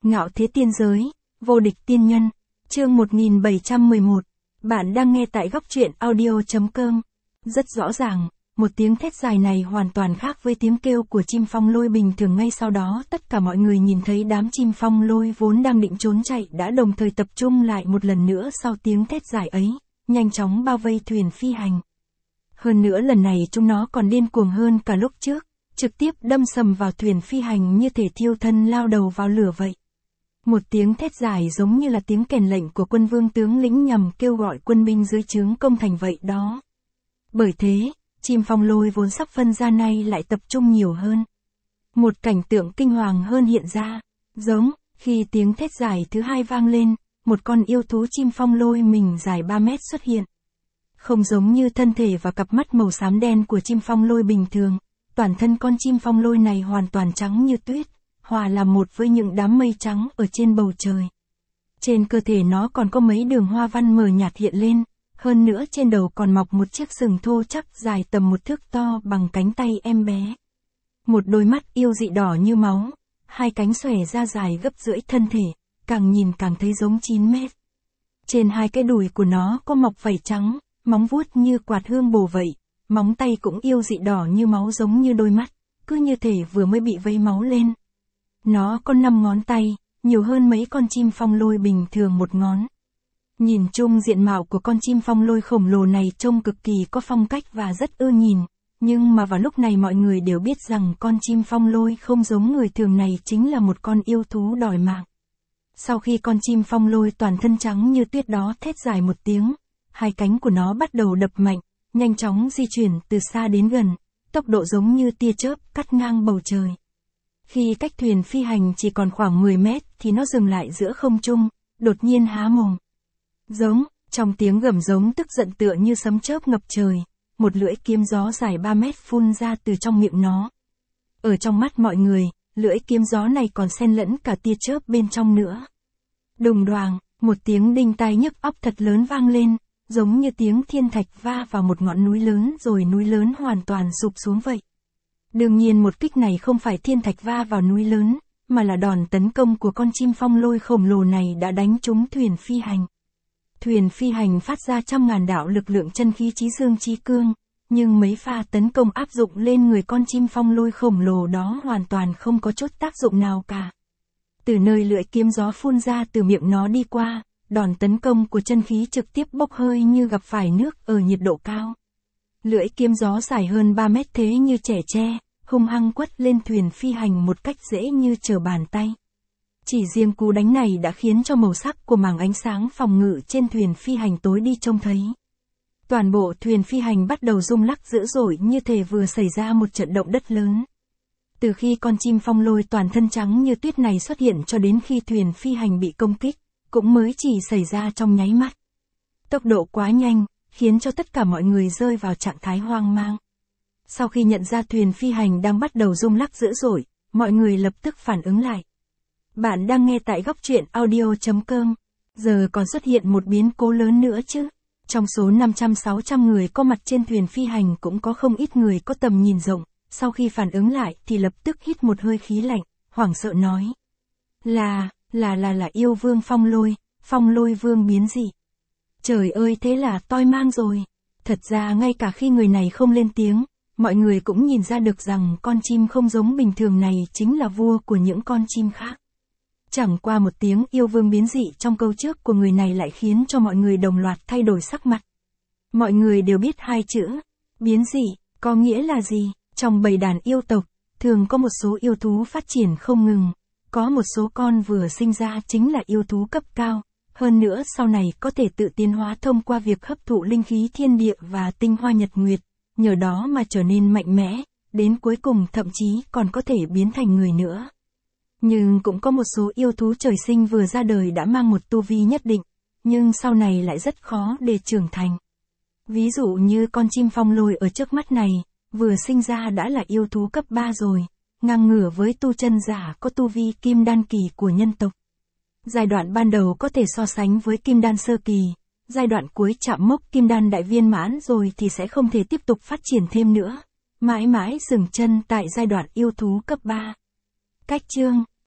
Ngạo thế tiên giới, vô địch tiên nhân, chương 1711. Bạn đang nghe tại góc truyện audio.com. Rất rõ ràng, một tiếng thét dài này hoàn toàn khác với tiếng kêu của chim phong lôi bình thường. Ngay sau đó tất cả mọi người nhìn thấy đám chim phong lôi vốn đang định trốn chạy đã đồng thời tập trung lại một lần nữa sau tiếng thét dài ấy, nhanh chóng bao vây thuyền phi hành. Hơn nữa lần này chúng nó còn điên cuồng hơn cả lúc trước, trực tiếp đâm sầm vào thuyền phi hành như thể thiêu thân lao đầu vào lửa vậy. Một tiếng thét dài giống như là tiếng kèn lệnh của quân vương tướng lĩnh nhằm kêu gọi quân binh dưới trướng công thành vậy đó. Bởi thế, chim phong lôi vốn sắp phân ra nay lại tập trung nhiều hơn. Một cảnh tượng kinh hoàng hơn hiện ra, giống khi tiếng thét dài thứ hai vang lên, một con yêu thú chim phong lôi mình dài 3 mét xuất hiện. Không giống như thân thể và cặp mắt màu xám đen của chim phong lôi bình thường, toàn thân con chim phong lôi này hoàn toàn trắng như tuyết, hòa làm một với những đám mây trắng ở trên bầu trời. Trên cơ thể nó còn có mấy đường hoa văn mờ nhạt hiện lên, hơn nữa trên đầu còn mọc một chiếc sừng thô chắc dài tầm 1 thước to bằng cánh tay em bé. Một đôi mắt yêu dị đỏ như máu, hai cánh xòe ra dài gấp rưỡi thân thể, càng nhìn càng thấy giống 9 mét. Trên hai cái đùi của nó có mọc vảy trắng, móng vuốt như quạt hương bổ vậy, móng tay cũng yêu dị đỏ như máu giống như đôi mắt, cứ như thể vừa mới bị vấy máu lên. Nó có 5 ngón tay, nhiều hơn mấy con chim phong lôi bình thường 1 ngón. Nhìn chung diện mạo của con chim phong lôi khổng lồ này trông cực kỳ có phong cách và rất ưa nhìn, nhưng mà vào lúc này mọi người đều biết rằng con chim phong lôi không giống người thường này chính là một con yêu thú đòi mạng. Sau khi con chim phong lôi toàn thân trắng như tuyết đó thét dài một tiếng, hai cánh của nó bắt đầu đập mạnh, nhanh chóng di chuyển từ xa đến gần, tốc độ giống như tia chớp cắt ngang bầu trời. Khi cách thuyền phi hành chỉ còn khoảng 10 mét thì nó dừng lại giữa không trung, đột nhiên há mồm. Giống, trong tiếng gầm giống tức giận tựa như sấm chớp ngập trời, một lưỡi kiếm gió dài 3 mét phun ra từ trong miệng nó. Ở trong mắt mọi người, lưỡi kiếm gió này còn xen lẫn cả tia chớp bên trong nữa. Đùng đoàng, một tiếng đinh tai nhức óc thật lớn vang lên, giống như tiếng thiên thạch va vào một ngọn núi lớn rồi núi lớn hoàn toàn sụp xuống vậy. Đương nhiên một kích này không phải thiên thạch va vào núi lớn, mà là đòn tấn công của con chim phong lôi khổng lồ này đã đánh trúng thuyền phi hành. Thuyền phi hành phát ra trăm ngàn đạo lực lượng chân khí chí dương chí cương, nhưng mấy pha tấn công áp dụng lên người con chim phong lôi khổng lồ đó hoàn toàn không có chút tác dụng nào cả. Từ nơi lưỡi kiếm gió phun ra từ miệng nó đi qua, đòn tấn công của chân khí trực tiếp bốc hơi như gặp phải nước ở nhiệt độ cao. Lưỡi kiếm gió dài hơn 3 mét thế như trẻ tre, hung hăng quất lên thuyền phi hành một cách dễ như trở bàn tay. Chỉ riêng cú đánh này đã khiến cho màu sắc của màng ánh sáng phòng ngự trên thuyền phi hành tối đi trông thấy. Toàn bộ thuyền phi hành bắt đầu rung lắc dữ dội như thể vừa xảy ra một trận động đất lớn. Từ khi con chim phong lôi toàn thân trắng như tuyết này xuất hiện cho đến khi thuyền phi hành bị công kích, cũng mới chỉ xảy ra trong nháy mắt. Tốc độ quá nhanh, khiến cho tất cả mọi người rơi vào trạng thái hoang mang. Sau khi nhận ra thuyền phi hành đang bắt đầu rung lắc dữ dội, mọi người lập tức phản ứng lại. Bạn đang nghe tại góc truyện audio.com. Giờ còn xuất hiện một biến cố lớn nữa chứ. Trong số 500-600 người có mặt trên thuyền phi hành cũng có không ít người có tầm nhìn rộng. Sau khi phản ứng lại thì lập tức hít một hơi khí lạnh, hoảng sợ nói. Là yêu vương phong lôi vương biến dị. Trời ơi thế là toi mang rồi. Thật ra ngay cả khi người này không lên tiếng, mọi người cũng nhìn ra được rằng con chim không giống bình thường này chính là vua của những con chim khác. Chẳng qua một tiếng yêu vương biến dị trong câu trước của người này lại khiến cho mọi người đồng loạt thay đổi sắc mặt. Mọi người đều biết hai chữ, biến dị, có nghĩa là gì? Trong bầy đàn yêu tộc, thường có một số yêu thú phát triển không ngừng, có một số con vừa sinh ra chính là yêu thú cấp cao, hơn nữa sau này có thể tự tiến hóa thông qua việc hấp thụ linh khí thiên địa và tinh hoa nhật nguyệt, nhờ đó mà trở nên mạnh mẽ, đến cuối cùng thậm chí còn có thể biến thành người nữa. Nhưng cũng có một số yêu thú trời sinh vừa ra đời đã mang một tu vi nhất định, nhưng sau này lại rất khó để trưởng thành. Ví dụ như con chim phong lôi ở trước mắt này, vừa sinh ra đã là yêu thú cấp 3 rồi, ngang ngửa với tu chân giả có tu vi kim đan kỳ của nhân tộc. Giai đoạn ban đầu có thể so sánh với kim đan sơ kỳ, giai đoạn cuối chạm mốc kim đan đại viên mãn rồi thì sẽ không thể tiếp tục phát triển thêm nữa, mãi mãi dừng chân tại giai đoạn yêu thú cấp 3. Cách chương